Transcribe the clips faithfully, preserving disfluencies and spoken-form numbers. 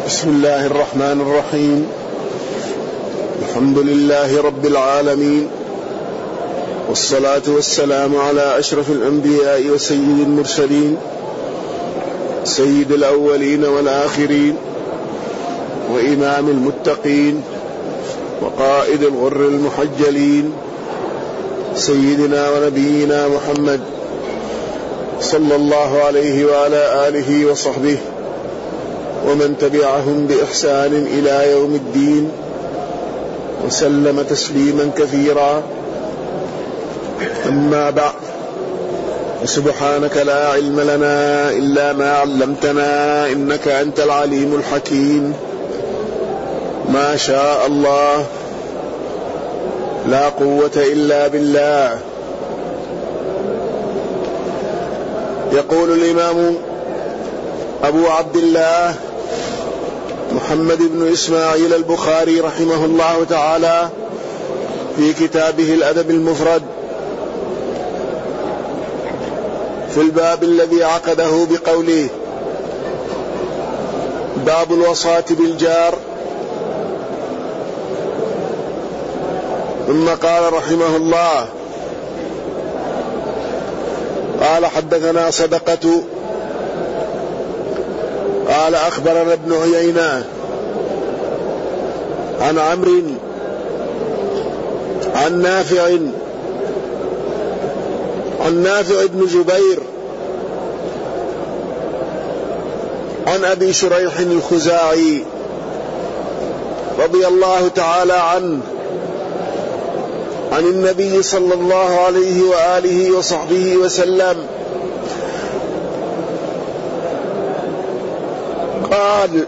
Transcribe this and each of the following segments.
بسم الله الرحمن الرحيم. الحمد لله رب العالمين، والصلاة والسلام على أشرف الأنبياء وسيد المرسلين، سيد الأولين والآخرين، وإمام المتقين، وقائد الغر المحجلين، سيدنا ونبينا محمد صلى الله عليه وعلى آله وصحبه ومن تبعهم بإحسان إلى يوم الدين، وسلم تسليما كثيرا. أما بعد، سبحانك لا علم لنا إلا ما علمتنا إنك أنت العليم الحكيم. ما شاء الله، لا قوة إلا بالله. يقول الإمام أبو عبد الله محمد بن إسماعيل البخاري رحمه الله تعالى في كتابه الأدب المفرد في الباب الذي عقده بقوله: باب الوصاة بالجار. ثم قال رحمه الله: قال حدثنا صدقة قال أخبرنا ابن عيينة عن عمرو عن نافع عن نافع بن جبير عن أبي شريح الخزاعي رضي الله تعالى عنه عن النبي صلى الله عليه وآله وصحبه وسلم قال: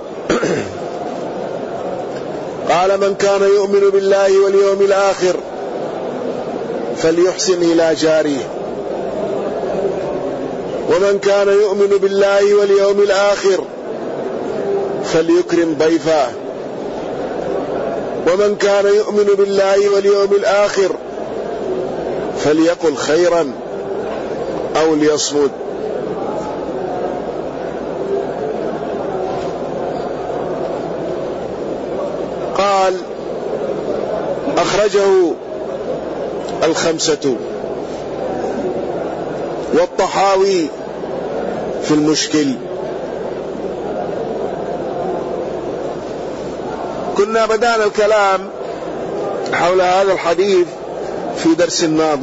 قال: من كان يؤمن بالله واليوم الآخر فليحسن إلى جاره، ومن كان يؤمن بالله واليوم الآخر فليكرم ضيفه، ومن كان يؤمن بالله واليوم الآخر فليقل خيرا أو ليصمت. قال: أخرجه الخمسة والطحاوي في المشكل. كنا بدأنا الكلام حول هذا الحديث في درس ماض،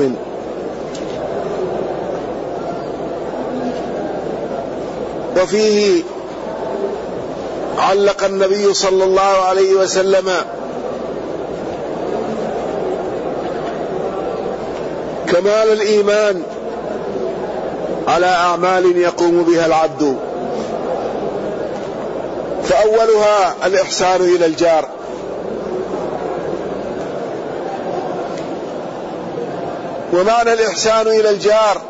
وفيه علق النبي صلى الله عليه وسلم كمال الإيمان على أعمال يقوم بها العبد، فأولها الإحسان إلى الجار، ومعنى الإحسان إلى الجار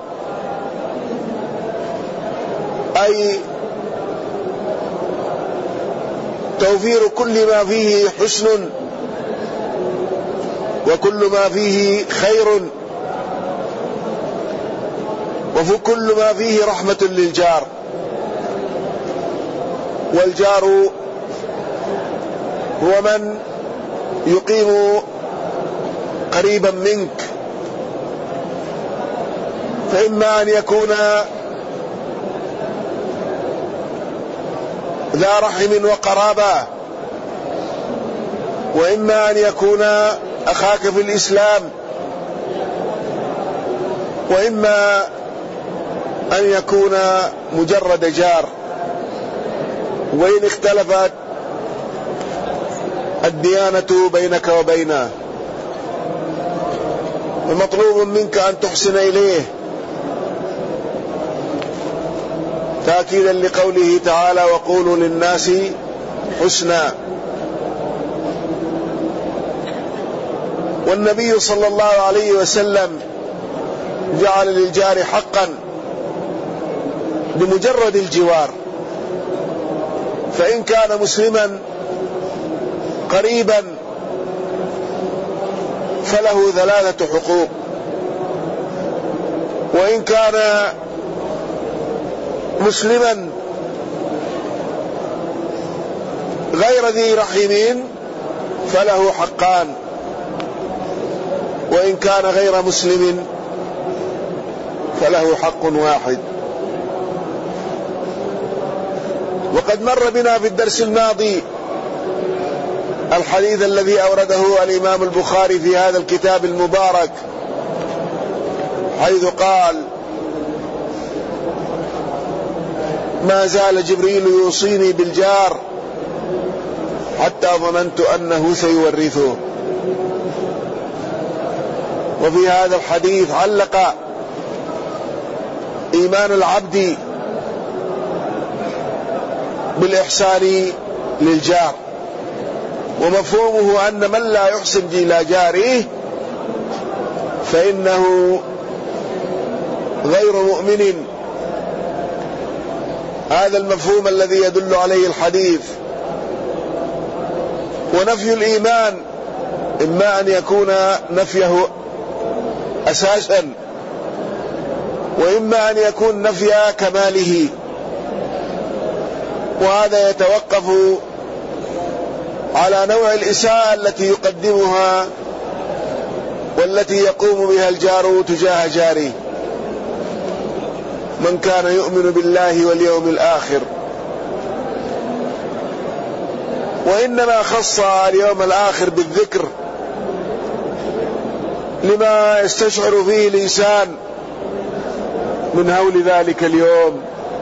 أي توفير كل ما فيه حسن وكل ما فيه خير وكل ما فيه رحمة للجار. والجار هو من يقيم قريبا منك، فإما أن يكون ذا رحم وقرابة، وإما أن يكون أخاك في الإسلام، وإما أن يكون مجرد جار. وإن اختلفت الديانة بينك وبينه، ومطلوب منك أن تحسن إليه، تأكيدا لقوله تعالى: وقولوا للناس حسنا. والنبي صلى الله عليه وسلم جعل للجار حقا بمجرد الجوار، فإن كان مسلما قريبا فله ثلاثة حقوق، وإن كان مسلما غير ذي رحم فله حقان، وإن كان غير مسلم فله حق واحد. وقد مر بنا في الدرس الماضي الحديث الذي أورده الإمام البخاري في هذا الكتاب المبارك، حيث قال: ما زال جبريل يوصيني بالجار حتى ظننت أنه سيورثه. وفي هذا الحديث علق إيمان العبد بالإحسان للجار، ومفهومه أن من لا يحسن إلى جاره فإنه غير مؤمن. هذا المفهوم الذي يدل عليه الحديث. ونفي الإيمان إما أن يكون نفيه أساسا، وإما أن يكون نفي كماله، وهذا يتوقف على نوع الإساءة التي يقدمها والتي يقوم بها الجار تجاه جاره. من كان يؤمن بالله واليوم الآخر. وإنما خص اليوم الآخر بالذكر لما يستشعر فيه الإنسان من هول ذلك اليوم،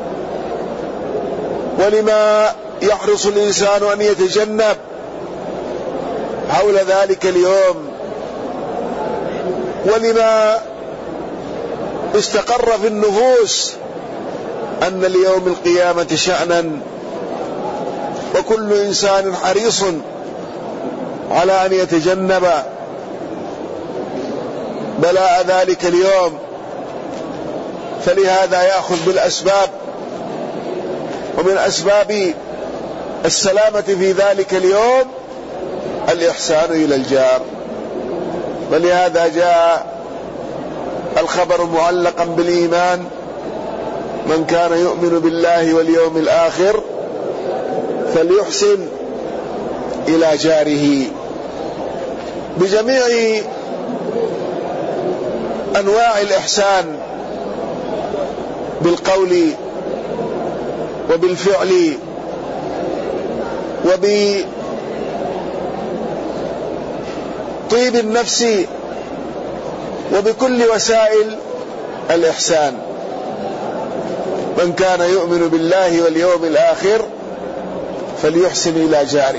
ولما يحرص الإنسان أن يتجنب هول ذلك اليوم، ولما استقر في النفوس أن اليوم القيامة شأنا، وكل إنسان حريص على أن يتجنب بلاء ذلك اليوم. فلهذا يأخذ بالأسباب، ومن أسباب السلامة في ذلك اليوم الإحسان إلى الجار. ولهذا جاء الخبر معلقا بالإيمان: من كان يؤمن بالله واليوم الآخر فليحسن إلى جاره بجميع أنواع الإحسان، بالقول وبالفعل وبطيب النفس وبكل وسائل الإحسان. من كان يؤمن بالله واليوم الآخر فليحسن إلى جاره.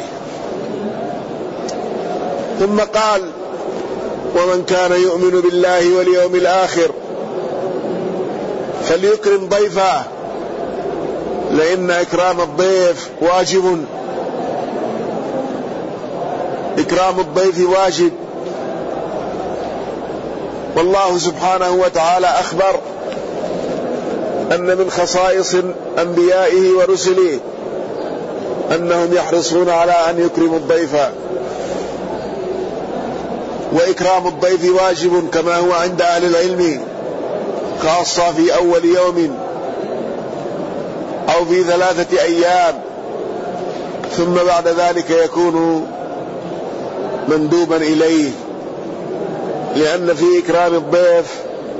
ثم قال: ومن كان يؤمن بالله واليوم الآخر فليكرم ضيفه، لأن إكرام الضيف واجب. إكرام الضيف واجب. والله سبحانه وتعالى أخبر أن من خصائص أنبيائه ورسله أنهم يحرصون على أن يكرموا الضيف، وإكرام الضيف واجب كما هو عند أهل العلم، خاصة في أول يوم أو في ثلاثة أيام، ثم بعد ذلك يكون مندوبا إليه، لأن في إكرام الضيف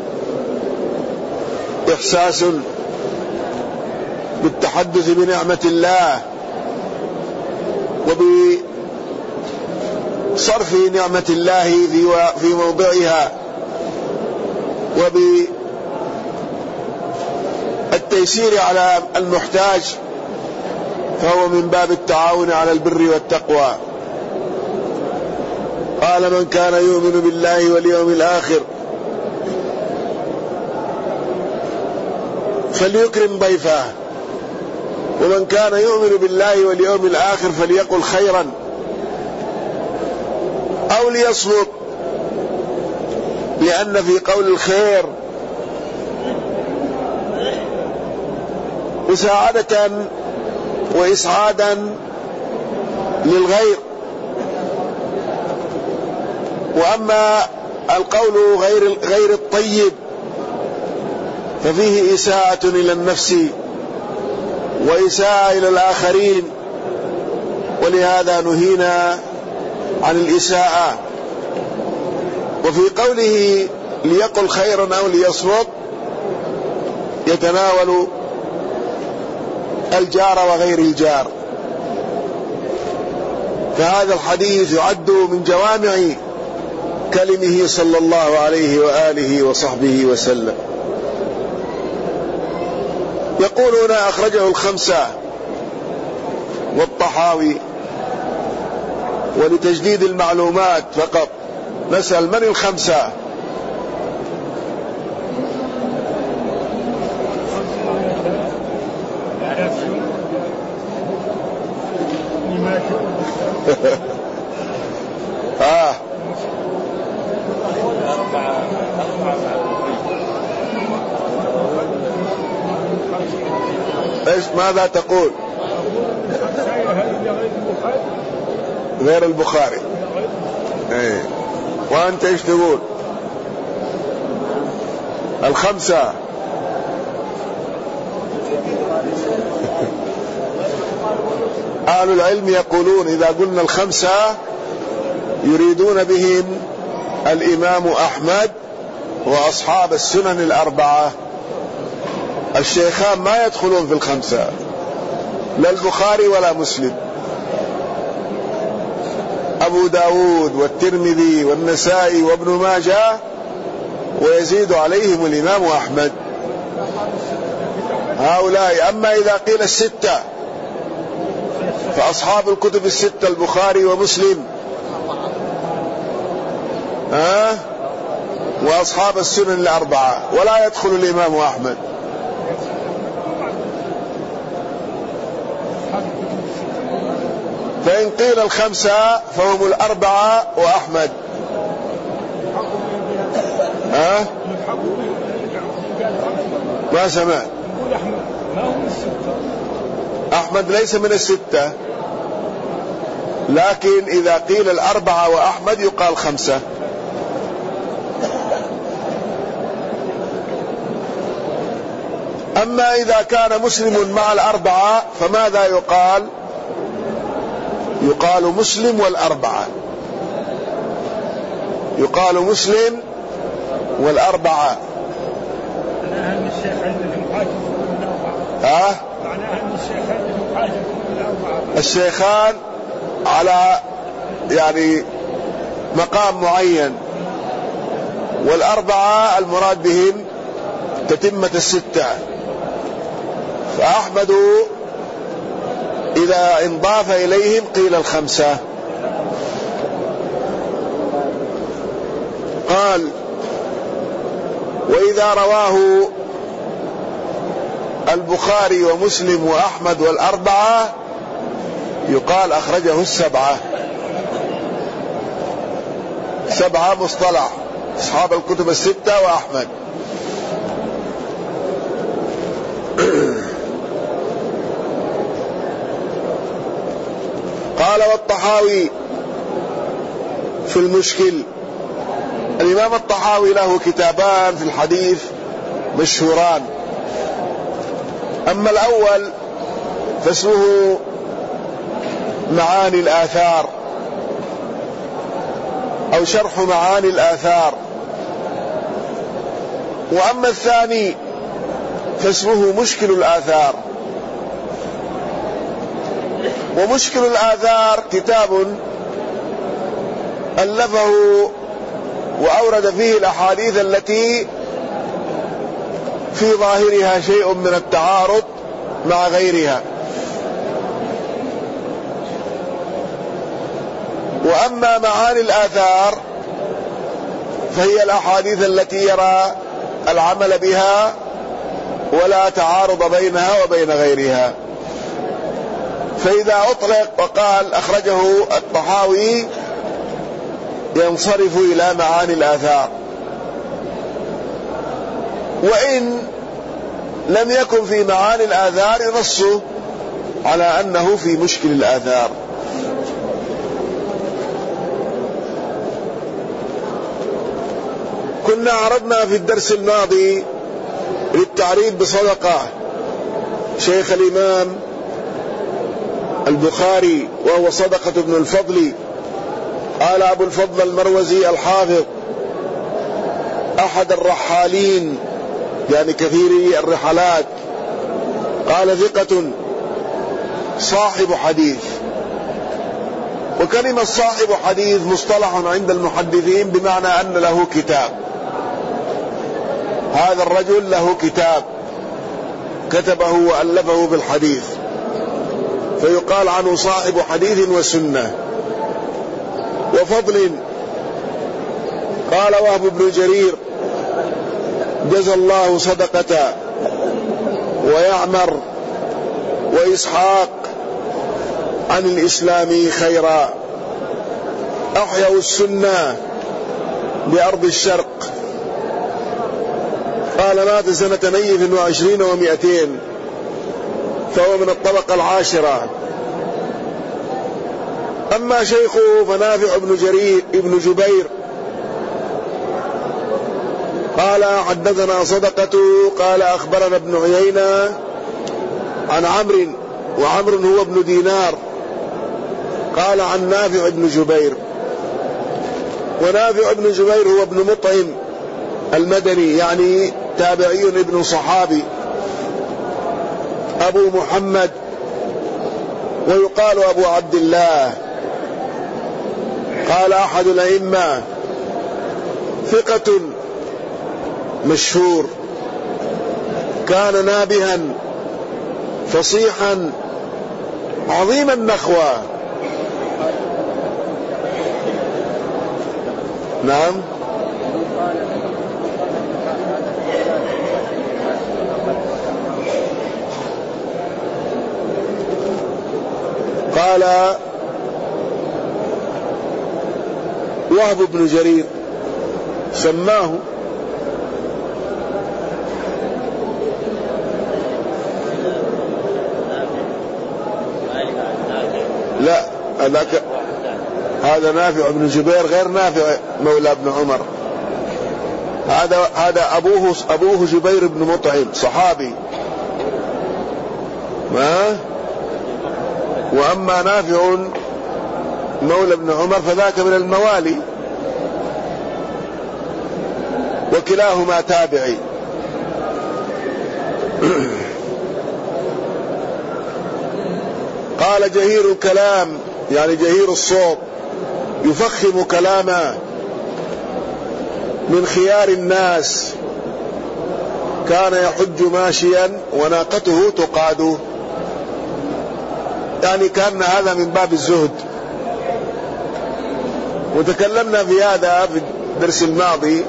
إحساس بالتحدث بنعمة الله وبصرف نعمة الله في موضعها وبالتيسير على المحتاج، فهو من باب التعاون على البر والتقوى. قال: من كان يؤمن بالله واليوم الآخر فليكرم ضيفه، ومن كان يؤمن بالله واليوم الآخر فليقل خيرا أو ليصمت، لأن في قول الخير مساعدة وإسعادا للغير. وأما القول غير غير الطيب ففيه إساءة إلى النفس وإساءة إلى الآخرين ولهذا نهينا عن الإساءة. وفي قوله ليقل خيرا أو ليصمت يتناول الجار وغير الجار، فهذا الحديث يعد من جوامع كلمه صلى الله عليه وآله وصحبه وسلم. يقولون أخرجه الخمسة والطحاوي. ولتجديد المعلومات فقط نسأل من الخمسة؟ آه. ايش ماذا تقول؟ غير البخاري. ايه. وانت ايش تقول؟ الخمسة. أهل العلم يقولون إذا قلنا الخمسة يريدون بهم الإمام أحمد وأصحاب السنن الأربعة. الشيخان ما يدخلون في الخمسة، لا البخاري ولا مسلم. أبو داود والترمذي والنسائي وابن ماجه، ويزيد عليهم الإمام أحمد. هؤلاء. أما إذا قيل الستة فأصحاب الكتب الستة البخاري ومسلم، ها أه؟ وأصحاب السنن الأربعة، ولا يدخل الإمام أحمد. فإن قيل الخمسة فهم الأربعة وأحمد. ها أه؟ ما سمع. أحمد ليس من الستة، لكن إذا قيل الأربعة وأحمد يقال خمسة. أما إذا كان مسلم مع الأربعة فماذا يقال؟ يقال مسلم والأربعة. يقال مسلم والأربعة. ها؟ الشيخان على يعني مقام معين، والأربعة المراد بهم تتمة الستة. فأحمد إذا انضاف إليهم قيل الخمسة. قال وإذا رواه البخاري ومسلم وأحمد والأربعة يقال أخرجه السبعة. سبعة مصطلح أصحاب الكتب الستة وأحمد. قال والطحاوي في المشكل. الإمام الطحاوي له كتابان في الحديث مشهوران. أما الأول فاسمه معاني الآثار أو شرح معاني الآثار، وأما الثاني فاسمه مشكل الآثار. ومشكل الآثار كتاب ألفه وأورد فيه الأحاديث التي في ظاهرها شيء من التعارض مع غيرها. وأما معاني الآثار فهي الأحاديث التي يرى العمل بها ولا تعارض بينها وبين غيرها. فإذا أطلق وقال أخرجه الطحاوي ينصرف إلى معاني الآثار، وإن لم يكن في معاني الآثار ينص على أنه في مشكل الآثار. كنا عرضنا في الدرس الماضي للتعريف بصدقة شيخ الإمام البخاري وهو صدقة بن الفضل. قال أبو الفضل المروزي الحافظ أحد الرحالين يعني كثيري الرحلات، قال ثقة صاحب حديث. وكلمة صاحب حديث مصطلح عند المحدثين بمعنى أن له كتاب، هذا الرجل له كتاب كتبه وألفه بالحديث، فيقال عنه صاحب حديث وسنة وفضل. قال وهب بن جرير جزى الله صدقة ويعمر وإسحاق عن الإسلام خيرا، أحيوا السنة بأرض الشرق. قال مات سنة نيف وعشرين ومئتين، فهو من الطبقة العاشرة. أما شيخه فنافع بن جرير ابن جبير قال حدثنا صدقة قال أخبرنا ابن عيينة عن عمرو، وعمرو هو ابن دينار، قال عن نافع بن جبير. ونافع بن جبير هو ابن مطعم المدني، يعني تابعي ابن صحابي أبو محمد، ويقال أبو عبد الله. قال أحد الأئمة ثقة مشهور، كان نابها فصيحا عظيم النخوة. نعم. قال وهب بن جرير سماه لا هذاك هذا نافع بن جبير غير نافع مولى ابن عمر، هذا هذا أبوه أبوه جبير بن مطعم صحابي، ما وأما نافع مولى ابن عمر فذاك من الموالي، وكلاهما تابعي. قال جهير الكلام يعني جهير الصوت، يفخم كلامه، من خيار الناس، كان يحج ماشيا وناقته تقاد، يعني كان هذا من باب الزهد. وتكلمنا في هذا في الدرس الماضي،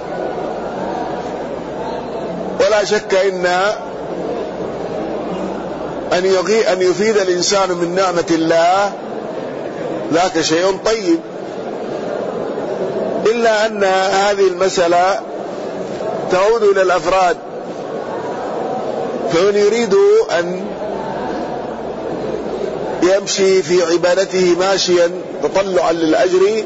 ولا شك إن أن يغي أن يفيد الإنسان من نعمة الله ذاك شيء طيب، إلا أن هذه المسألة تعود إلى الأفراد. فمن يريد أن يمشي في عبادته ماشيا تطلعا للأجر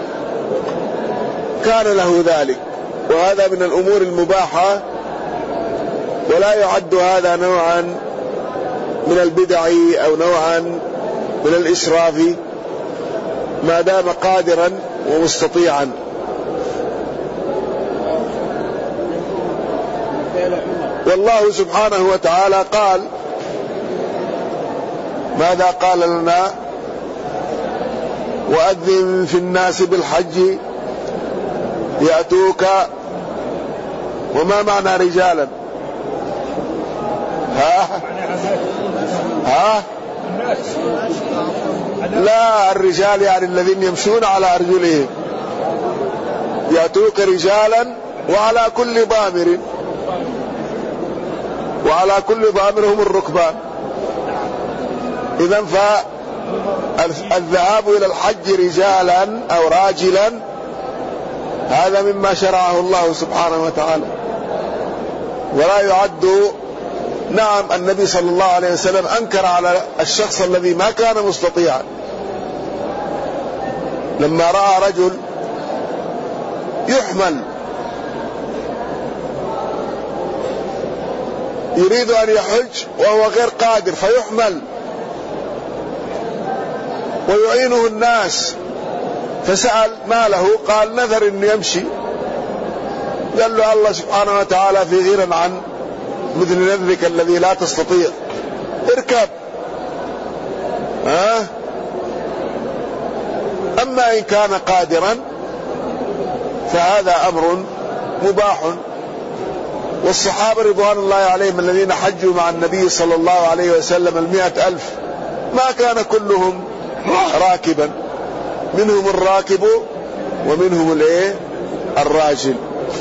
كان له ذلك، وهذا من الأمور المباحة، ولا يعد هذا نوعا من البدع أو نوعا من الإسراف ما دام قادرا ومستطيعا. والله سبحانه وتعالى قال، ماذا قال لنا؟ وأذن في الناس بالحج يأتوك، وما معنى رجالا؟ ها ها لا، الرجال يعني الذين يمشون على أرجلهم، يأتوك رجالا وعلى كل ضامر، وعلى كل ضامر هم الركبان. إذن فالذهاب إلى الحج رجالا أو راجلا هذا مما شرعه الله سبحانه وتعالى، ولا يعد. نعم النبي صلى الله عليه وسلم أنكر على الشخص الذي ما كان مستطيعا، لما رأى رجل يحمل يريد أن يحج وهو غير قادر فيحمل، ويعينه الناس، فسأل ما له؟ قال نذر انه يمشي. قال له الله سبحانه وتعالى في غنى عن مثل نذرك الذي لا تستطيع، اركب. ها؟ أما إن كان قادرا فهذا أمر مباح. والصحابة رضوان الله عليهم الذين حجوا مع النبي صلى الله عليه وسلم المئة ألف ما كان كلهم راكبا، منهم الراكب ومنهم الايه الراجل.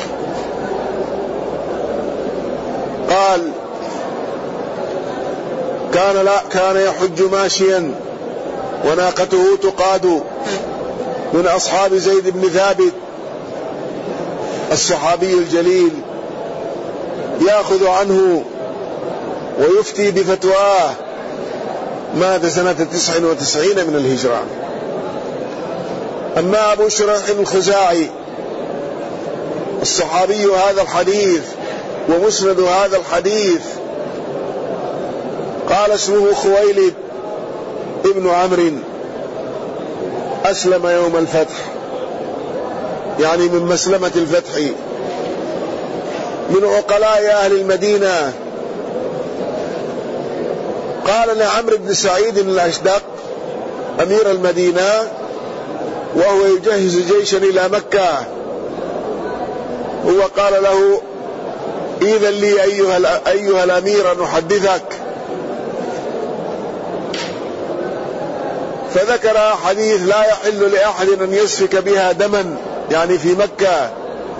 قال كان لا كان يحج ماشيا وناقته تقاد، من أصحاب زيد بن ثابت الصحابي الجليل، يأخذ عنه ويفتي بفتواه. مات سنة تسع وتسعين من الهجرة. أما أبو شريح الخزاعي الصحابي هذا الحديث ومسند هذا الحديث، قال اسمه خويلد ابن عمرو، أسلم يوم الفتح، يعني من مسلمة الفتح، من عقلاء أهل المدينة. قال لعمرو بن سعيد الأشدق أمير المدينة وهو يجهز جيشا إلى مكة، هو قال له إذن لي أيها, أيها الأمير أن أحدثك. فذكر حديث لا يحل لأحد أن يسفك بها دما، يعني في مكة.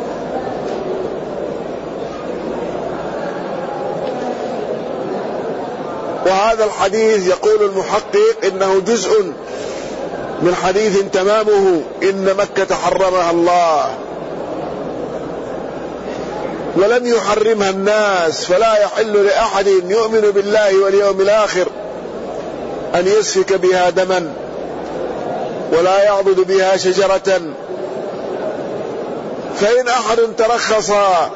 وهذا الحديث يقول المحقق إنه جزء من حديث تمامه إن مكة حرمها الله ولم يحرمها الناس، فلا يحل لأحد يؤمن بالله واليوم الآخر أن يسفك بها دما ولا يعضد بها شجرة. فإن أحد ترخص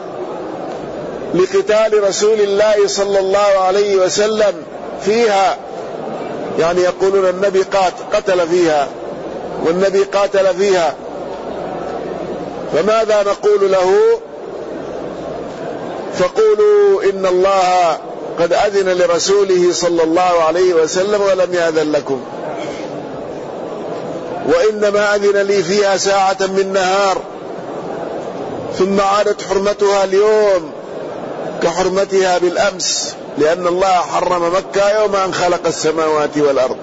لقتال رسول الله صلى الله عليه وسلم فيها، يعني يقولون النبي قتل فيها والنبي قاتل فيها، فماذا نقول له؟ فقولوا إن الله قد أذن لرسوله صلى الله عليه وسلم ولم يأذن لكم، وإنما أذن لي فيها ساعة من نهار، ثم عادت حرمتها اليوم كحرمتها بالأمس، لأن الله حرم مكة يوم أن خلق السماوات والأرض.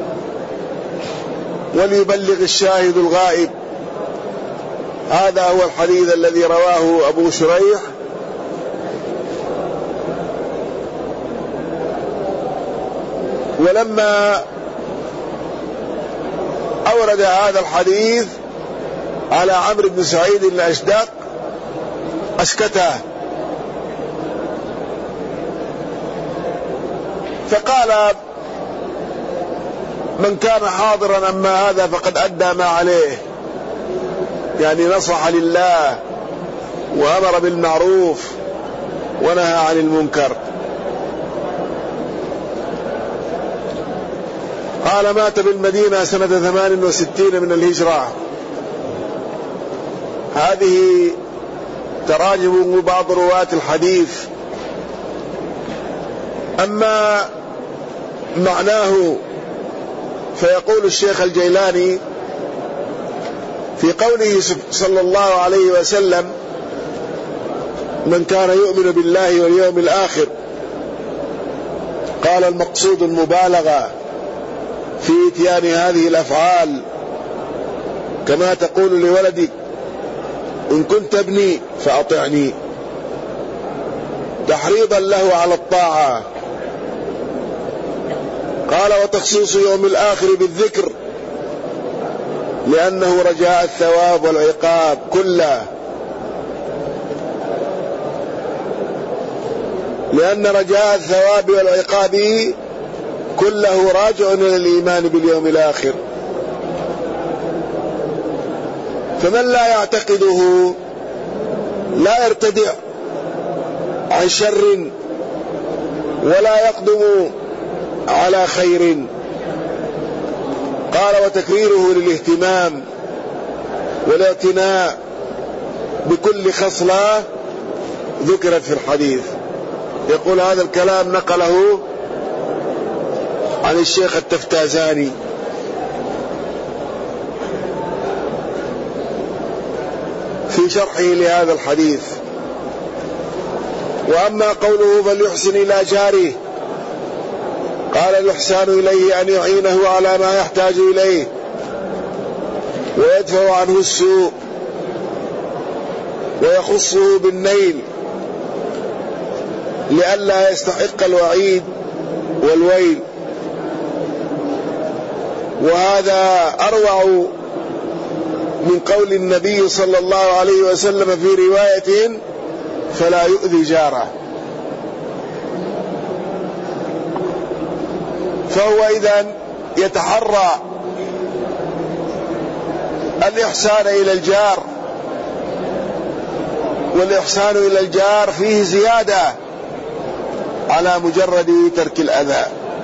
وليبلغ الشاهد الغائب. هذا هو الحديث الذي رواه أبو شريح ولما أورد هذا الحديث على عمرو بن سعيد الأشدق أسكته، فقال من كان حاضرا أما هذا فقد أدى ما عليه، يعني نصح لله وأمر بالمعروف ونهى عن المنكر. قال مات بالمدينة سنة ثمان وستين من الهجرة. هذه تراجم بعض رواة الحديث. أما معناه فيقول الشيخ الجيلاني في قوله صلى الله عليه وسلم من كان يؤمن بالله واليوم الآخر، قال المقصود المبالغة في اتيان هذه الأفعال، كما تقول لولدك إن كنت ابني فأطعني، تحريضا له على الطاعة. قال وتخصيص يوم الآخر بالذكر لأنه رجاء الثواب والعقاب كله، لأن رجاء الثواب والعقاب كله راجع إلى الإيمان باليوم الآخر. فمن لا يعتقده لا يرتدع عن شر ولا يقدم على خير. قال وتكريره للاهتمام والاعتناء بكل خصلة ذكرت في الحديث. يقول هذا الكلام نقله عن الشيخ التفتازاني. في شرحه لهذا الحديث. وأما قوله فليحسن إلى جاره، قال الإحسان إليه أن يعينه على ما يحتاج إليه ويدفع عنه السوء ويخصه بالنيل لئلا يستحق الوعيد والويل. وهذا أروع من قول النبي صلى الله عليه وسلم في رواية فلا يؤذي جاره. فهو إذن يتحرى الإحسان إلى الجار، والإحسان إلى الجار فيه زيادة على مجرد ترك الأذى.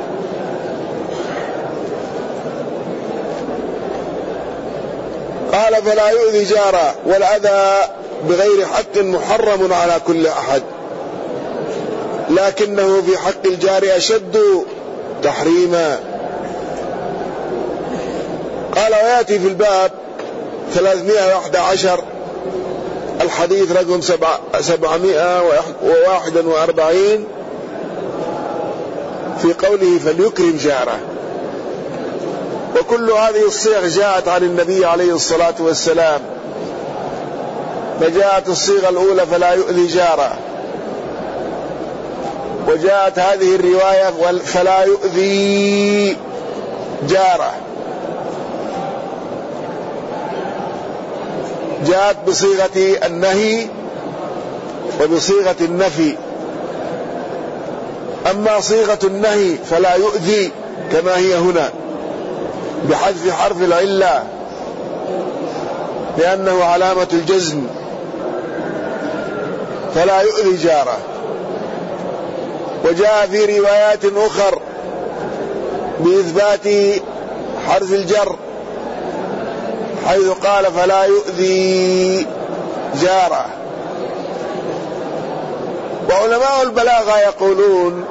قال فلا يؤذي جاره، والأذى بغير حق محرم على كل أحد، لكنه في حق الجار أشد تحريما. قال ويأتي في الباب ثلاثمائة وأحد عشر الحديث رقم سبعمائة وواحد وأربعين في قوله فليكرم جاره. وكل هذه الصيغ جاءت عن النبي عليه الصلاة والسلام، فجاءت الصيغة الأولى فلا يؤذي جاره، وجاءت هذه الرواية فلا يؤذي جاره، جاءت بصيغة النهي وبصيغة النفي. أما صيغة النهي فلا يؤذي كما هي هنا بحذف حرف العلة لأنه علامة الجزم، فلا يؤذي جاره. وجاء في روايات أخر بإثبات حرف الجر حيث قال فلا يؤذي جاره. وعلماء البلاغة يقولون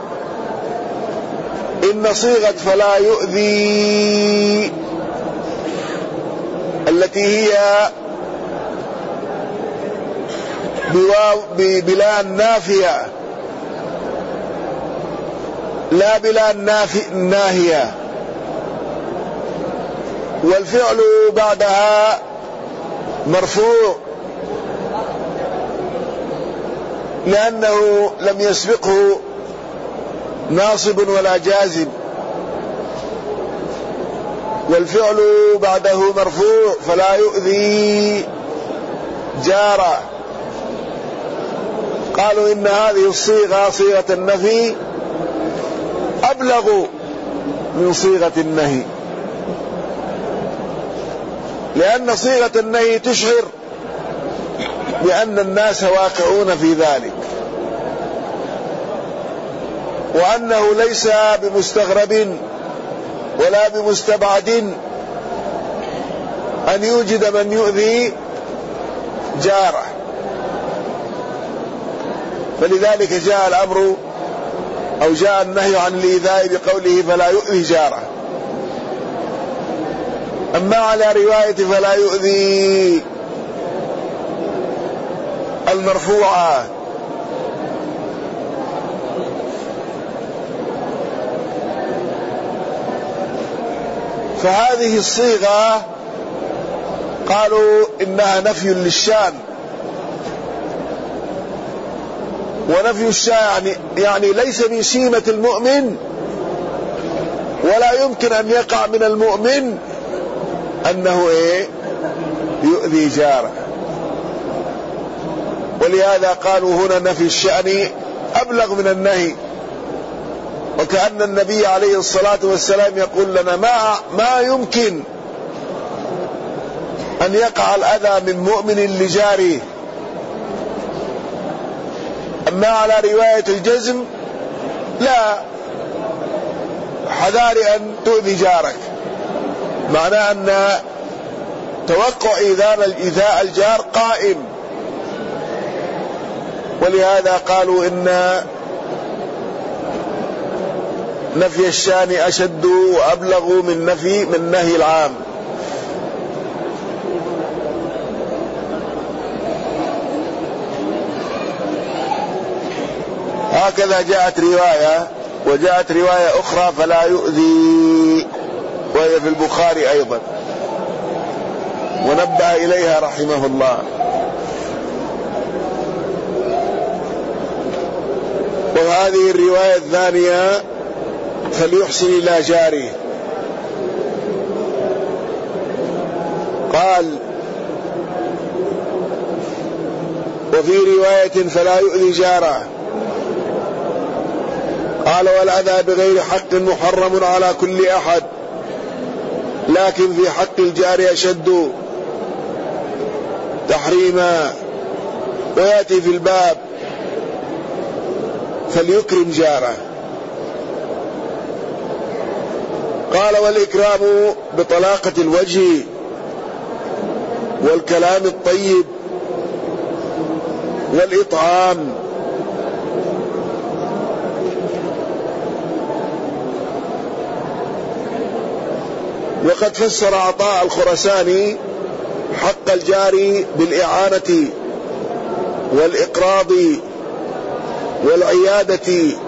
إن صيغة فلا يؤذي التي هي بلا النافية لا بلا الناهية، والفعل بعدها مرفوع لأنه لم يسبقه ناصب ولا جازم، والفعل بعده مرفوع فلا يؤذي جاره. قالوا إن هذه الصيغة صيغة النفي أبلغ من صيغة النهي، لأن صيغة النهي تشعر بأن الناس واقعون في ذلك، وأنه ليس بمستغرب ولا بمستبعد أن يوجد من يؤذي جاره. فلذلك جاء الأمر أو جاء النهي عن الإيذاء بقوله فلا يؤذي جاره. أما على رواية فلا يؤذي المرفوعة فهذه الصيغة قالوا إنها نفي للشان، ونفي الشان يعني, يعني ليس من سيمة المؤمن، ولا يمكن أن يقع من المؤمن أنه إيه يؤذي جاره. ولهذا قالوا هنا نفي الشأن أبلغ من النهي، وكأن النبي عليه الصلاة والسلام يقول لنا ما, ما يمكن أن يقع الأذى من مؤمن لجاره. أما على رواية الجزم لا، حذار أن تؤذي جارك. معناه أن توقع إيذاء الجار قائم، ولهذا قالوا إن نفي الشان أشد وأبلغ من نفي من نهي العام. هكذا جاءت رواية، وجاءت رواية أخرى فلا يؤذي، وهي في البخاري أيضا، ونبه إليها رحمه الله. وهذه الرواية الثانية فليحسن إلى جاره. قال وفي رواية فلا يؤذي جاره. قال والأذى بغير حق محرم على كل أحد، لكن في حق الجار أشد تحريما. ويأتي في الباب فليكرم جاره. قال والإكرام بطلاقة الوجه والكلام الطيب والإطعام. وقد فسر عطاء الخرساني حق الجار بالإعانة والإقراض والعيادة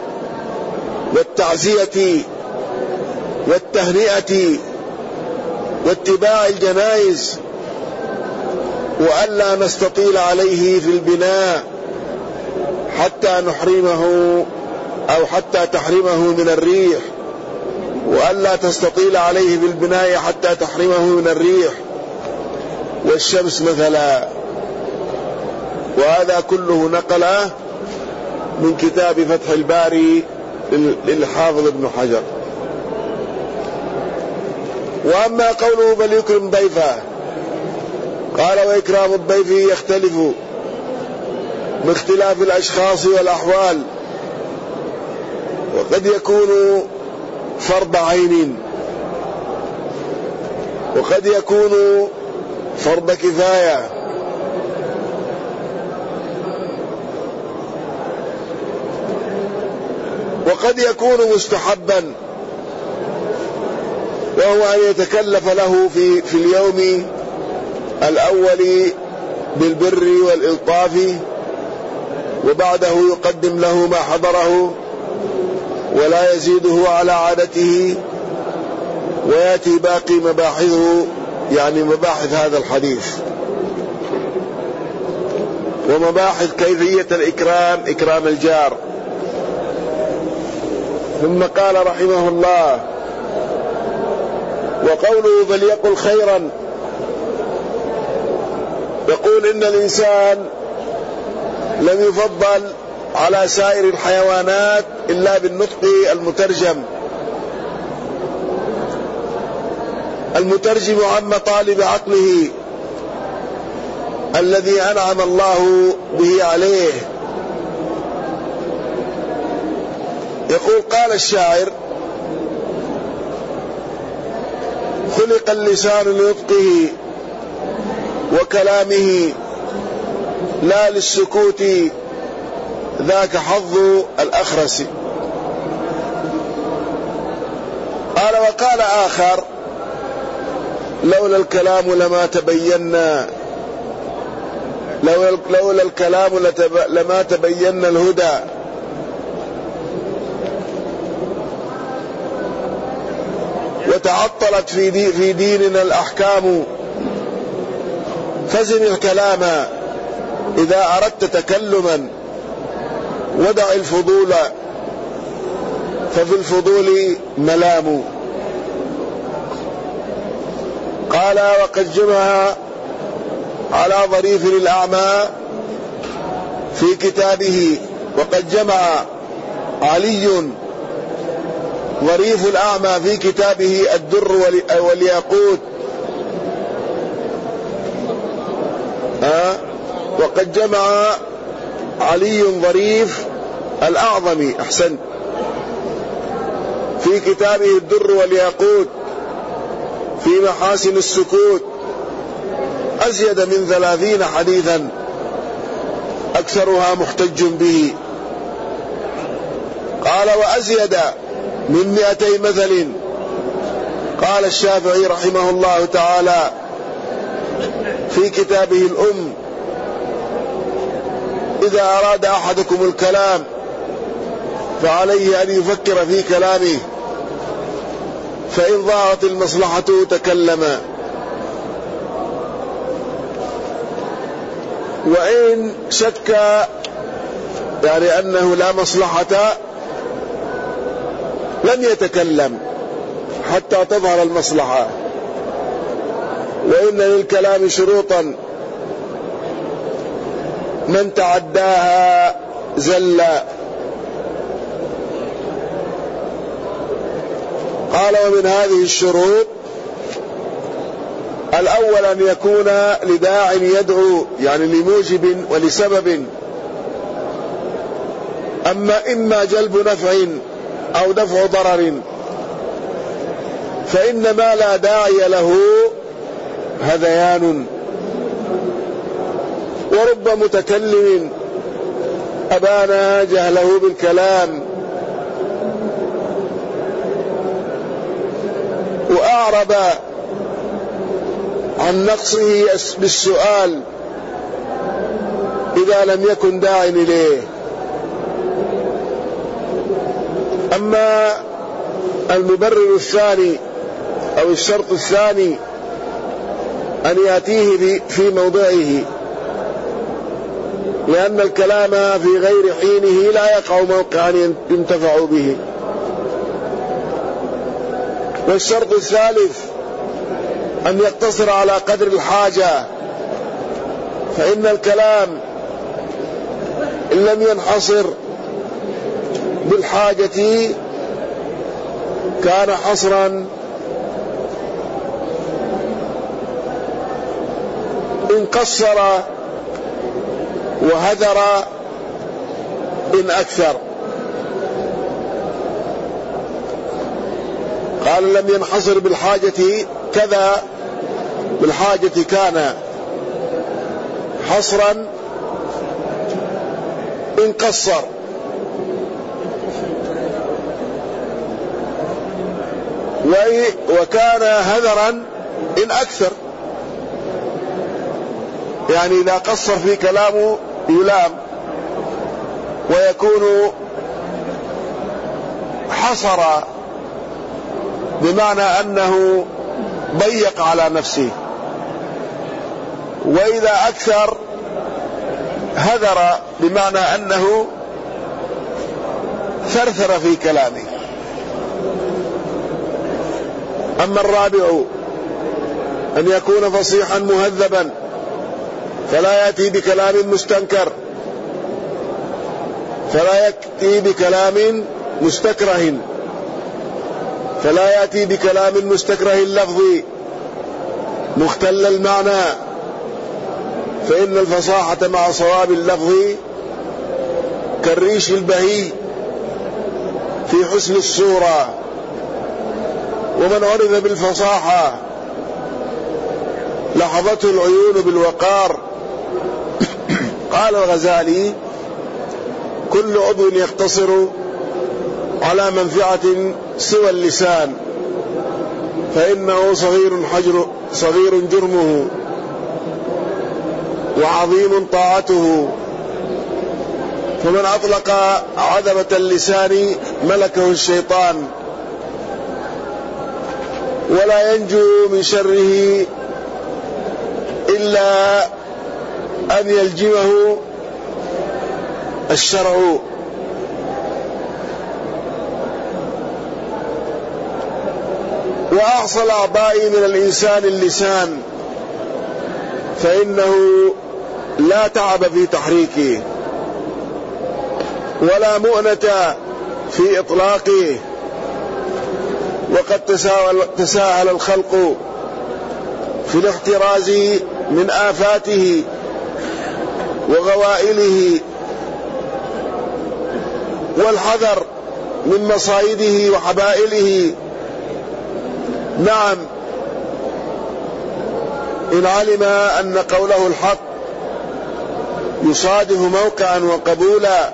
والتعزية والتهنئة واتباع الجنائز، وألا نستطيل عليه في البناء حتى نحرمه أو حتى تحرمه من الريح، وألا تستطيل عليه في البناء حتى تحرمه من الريح والشمس مثلا. وهذا كله نقله من كتاب فتح الباري للحافظ ابن حجر. وأما قوله فليكرم ضيفه، قال وإكرام الضيف يختلف باختلاف الأشخاص والأحوال، وقد يكون فرض عين، وقد يكون فرض كفاية، وقد يكون مستحبا، وهو أن يتكلف له في, في اليوم الأول بالبر والإلطاف، وبعده يقدم له ما حضره ولا يزيده على عادته، ويأتي باقي مباحثه، يعني مباحث هذا الحديث ومباحث كيفية الإكرام، إكرام الجار. ثم قال رحمه الله وقوله فليقل خيرا، يقول إن الإنسان لم يفضل على سائر الحيوانات إلا بالنطق المترجم، المترجم عن مطالب عقله الذي أنعم الله به عليه. يقول قال الشاعر خلق اللسان لنطقه وكلامه لا للسكوت، ذاك حظ الأخرس. قال وقال آخر لولا الكلام لما تبينا، لولا الكلام لما تبينا الهدى. وتعطلت في, دي في ديننا الأحكام، فزن الكلام إذا أردت تكلما، ودع الفضول ففي الفضول ملام. قال وقد جمع على ظريف الأعمى في كتابه، وقد جمع علي ظريف الأعمى في كتابه الدر والياقوت، أه؟ وقد جمع علي ظريف الأعظم أحسن في كتابه الدر والياقوت في محاسن السكوت أزيد من ثلاثين حديثا أكثرها محتج به. قال وأزيد من مئتي مثل. قال الشافعي رحمه الله تعالى في كتابه الأم: إذا أراد أحدكم الكلام فعليه أن يفكر في كلامه، فإن ظهرت المصلحة تكلم، وإن شك يعني أنه لا مصلحة لم يتكلم حتى تظهر المصلحة. وإن للكلام شروطا من تعداها زل. قال ومن هذه الشروط: الأول أن يكون لداع يدعو، يعني لموجب ولسبب، أما إما جلب نفع أو دفع ضرر، فإن ما لا داعي له هذيان. ورب متكلم أبان جهله بالكلام، وأعرب عن نقصه بالسؤال إذا لم يكن داع إليه. أما المبرر الثاني أو الشرط الثاني أن يأتيه في موضعه، لأن الكلام في غير حينه لا يقع موقعا ينتفع به. والشرط الثالث أن يقتصر على قدر الحاجة، فإن الكلام إن لم ينحصر بالحاجة كان حصرا، إن قصر وهذر إن أكثر. قال لم ينحصر بالحاجة كذا، بالحاجة كان حصرا إن قصر، وكان هذرا إن أكثر. يعني إذا قصر في كلامه يلام، ويكون حصر بمعنى أنه ضيق على نفسه. وإذا أكثر هذر بمعنى أنه ثرثر في كلامه. أما الرابع أن يكون فصيحا مهذبا، فلا يأتي بكلام مستنكر، فلا يأتي بكلام مستكره، فلا يأتي بكلام مستكره اللفظ مختل المعنى، فإن الفصاحة مع صواب اللفظ كالريش البهي في حسن الصورة. ومن عرف بالفصاحة لحظته العيون بالوقار. قال الغزالي: كل عضو يقتصر على منفعة سوى اللسان فإنه صغير حجر صغير جرمه وعظيم طاعته. فمن أطلق عذبة اللسان ملكه الشيطان، ولا ينجو من شره إلا أن يلجمه الشرع. وأعصى الأعضاء من الإنسان اللسان، فإنه لا تعب في تحريكه ولا مؤنة في إطلاقه، وقد تساهل الخلق في الاحتراز من آفاته وغوائله والحذر من مصائده وحبائله. نعم، إن علم أن قوله الحق يصادف موقعا وقبولا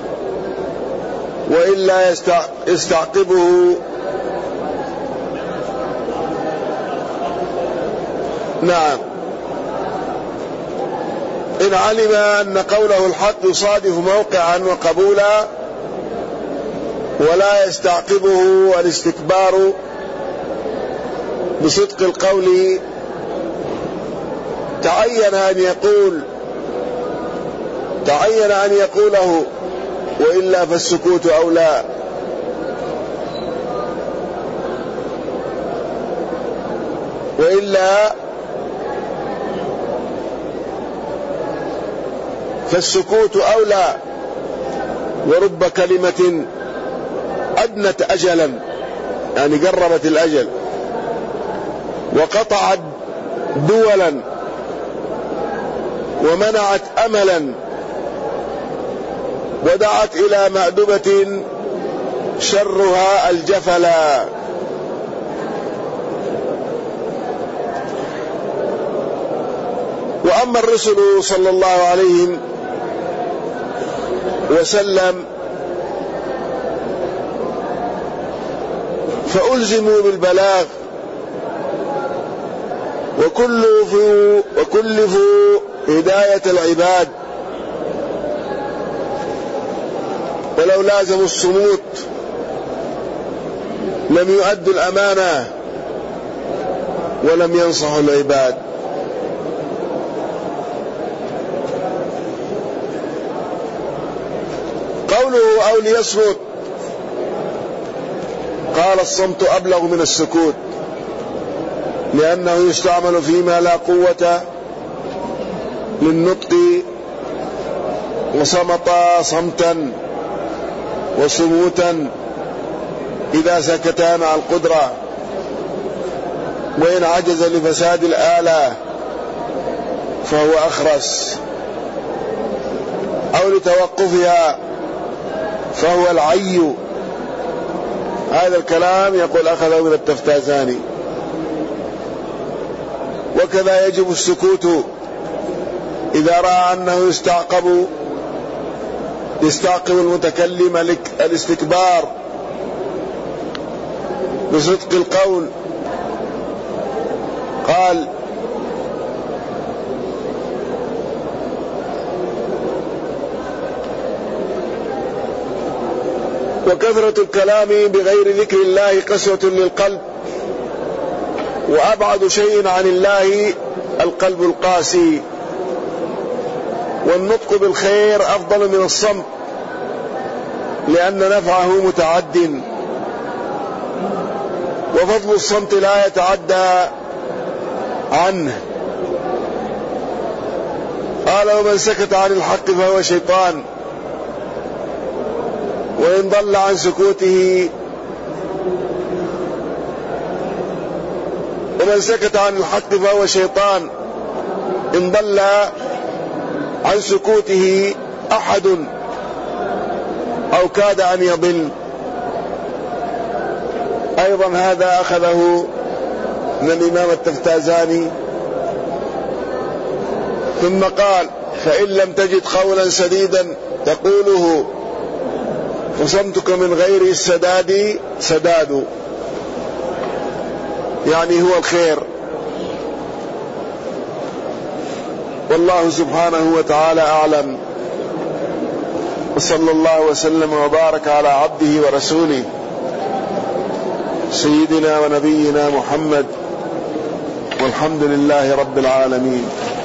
وإلا يستعقبه. نعم، إن علم أن قوله الحق يصادف موقعا وقبولا ولا يستعقبه الاستكبار بصدق القول تعين أن يقول تعين أن يقوله، وإلا فالسكوت أولى. وإلا فالسكوت أولى. ورب كلمة أدنت أجلا، يعني قربت الأجل، وقطعت دولا، ومنعت أملا، ودعت إلى مأدبة شرها الجفلا. وأما الرسل صلى الله عليه وسلم فألزموا بالبلاغ وكلفوا, وكلفوا هداية العباد، ولو لازموا الصموت لم يؤدوا الأمانة ولم ينصحوا العباد. قوله أو ليصمت، قال الصمت أبلغ من السكوت، لأنه يستعمل فيما لا قوة للنطق، وصمت صمتا وصموتا إذا سكتا مع القدرة، وإن عجز لفساد الآلة فهو أخرس، أو لتوقفها فهو العي. هذا الكلام يقول أخذه من التفتازاني. وكذا يجب السكوت إذا رأى أنه يستعقب يستعقب المتكلم الاستكبار بصدق القول. قال وكثرة الكلام بغير ذكر الله قسوة للقلب، وأبعد شيء عن الله القلب القاسي، والنطق بالخير أفضل من الصمت، لأن نفعه متعد، وفضل الصمت لا يتعدى عنه. قال ومن سكت عن الحق فهو شيطان، وإن ضل عن سكوته ومن سكت عن الحق فهو شيطان إن ضل عن سكوته أحد أو كاد أن يضل. أيضا هذا أخذه من الإمام التفتازاني. ثم قال فإن لم تجد قولا سديدا تقوله فصمتك من غير السداد سداد، يعني هو الخير. والله سبحانه وتعالى أعلم، وصلى الله وسلم وبارك على عبده ورسوله سيدنا ونبينا محمد، والحمد لله رب العالمين.